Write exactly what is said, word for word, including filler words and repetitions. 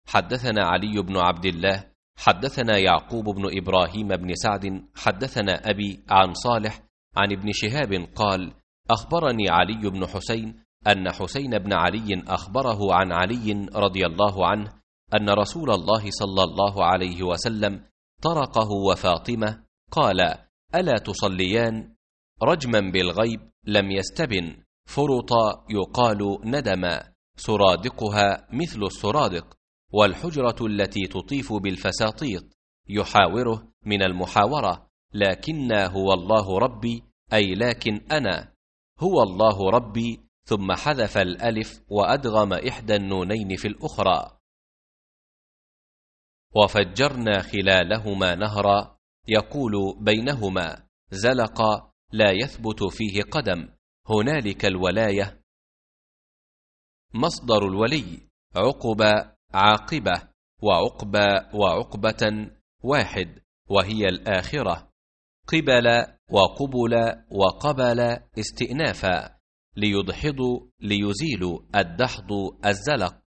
حدثنا علي بن عبد الله حدثنا يعقوب بن إبراهيم بن سعد حدثنا أبي عن صالح عن ابن شهاب قال: أخبرني علي بن حسين أن حسين بن علي أخبره عن علي رضي الله عنه أن رسول الله صلى الله عليه وسلم طرقه وفاطمة قال: ألا تصليان؟ رجما بالغيب لم يستبن، فرط يقال ندما، سرادقها مثل السرادق، والحجرة التي تطيف بالفساطيط، يحاوره من المحاورة، لكنا هو الله ربي، أي لكن أنا، هو الله ربي، ثم حذف الألف وأدغم إحدى النونين في الأخرى. وفجرنا خلالهما نهرا، يقول بينهما زلق لا يثبت فيه قدم، هنالك الولاية. مصدر الولي عقبة عاقبة، وعقبة وعقبة واحد، وهي الآخرة. قبل وقبل وقبل استئنافا، ليدحض ليزيل الدحض الزلق.